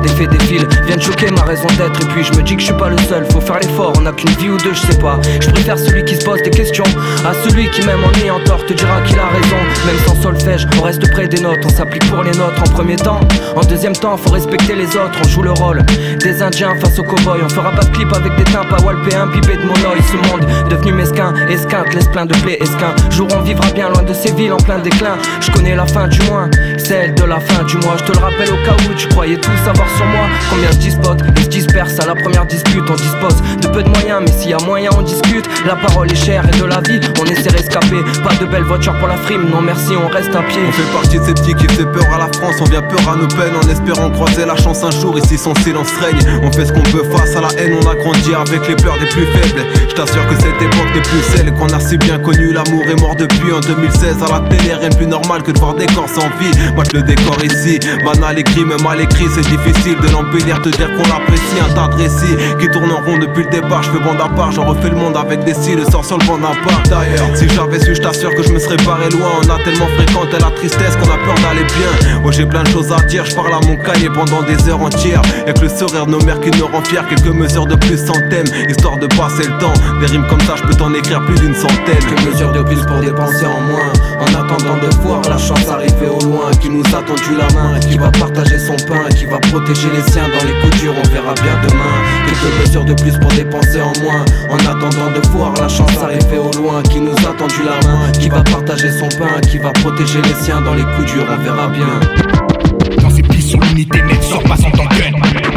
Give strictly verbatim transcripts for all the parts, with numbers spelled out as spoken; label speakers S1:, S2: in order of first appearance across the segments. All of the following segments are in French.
S1: des faits défilent, viennent choquer ma raison d'être. Et puis je me dis que je suis pas le seul, faut faire l'effort, on a qu'une vie ou deux, je sais pas. Je préfère celui qui se pose des questions à celui qui même en ayant tort te dira qu'il a raison. Même sans solfège, on reste près des notes, on s'applique pour les nôtres en premier temps. En deuxième temps, faut respecter les autres, on joue le rôle des indiens face aux cow-boys. On fera pas de clip avec des tympes à walper, imbibé de monoï. Ce monde devenu mesquin, esquinte, laisse plein de plaies esquin. Jour on vivra bien loin de ces villes en plein déclin. Je connais la fin du moins, celle de la fin du mois. Je te le rappelle au cas où tu croyais tout savoir sur moi. Combien se dispotent et se dispersent à la première dispute. On dispose de peu de moyens, mais s'il y a moyen on discute. La parole est chère et de la vie on essaie de rescaper. Pas de belles voitures pour la frime, non merci on reste à pied.
S2: On fait partie de ces petits qui fait peur à la France. On vient peur à nos peines en espérant croiser la chance un jour. Ici son silence règne, on fait ce qu'on peut face à la haine. On a grandi avec les peurs des plus faibles. Je t'assure que cette époque n'est plus celle qu'on a si bien connue. L'amour est mort depuis en deux mille seize. À la télé rien de plus normal que de voir des corps sans vie. Mate le décor ici, banal écrit mais mal écrit. C'est difficile de l'embellir, te dire qu'on l'apprécie. Un tas de récits qui tournent en rond depuis le départ. Je fais bande à part, j'en refais le monde avec des cils. Le sort sur le banc d'un pas. D'ailleurs, si j'avais su, je t'assure que je me serais barré loin. On a tellement fréquenté la tristesse qu'on a peur d'aller bien. Moi j'ai plein de choses à dire, je parle à mon cahier pendant des heures entières. Y'a que le sourire de nos mères qui nous rend fiers. Quelques mesures de plus sans thème, histoire de passer le temps. Des rimes comme ça, je peux t'en écrire plus d'une centaine.
S1: Quelques mesures de plus pour dépenser en moins. En attendant de voir la chance arriver au loin. Qui nous a tendu la main, qui va partager son pain, qui va protéger les siens dans les coups durs, on verra bien demain. Quelques mesures de plus pour dépenser en moins. En attendant de voir la chance arriver au loin. Qui nous a tendu la main, qui va partager son pain, qui va protéger les siens dans les coups durs, on verra bien.
S3: Dans ses pieds sur l'unité net, sort pas sans ton gun.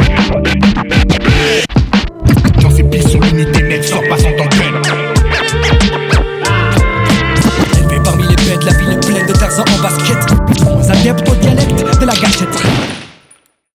S3: Dans ses pieds sur l'unité net, sort pas sans ton gun. Élevé parmi les bêtes, la ville est pleine de Tarzan en basket.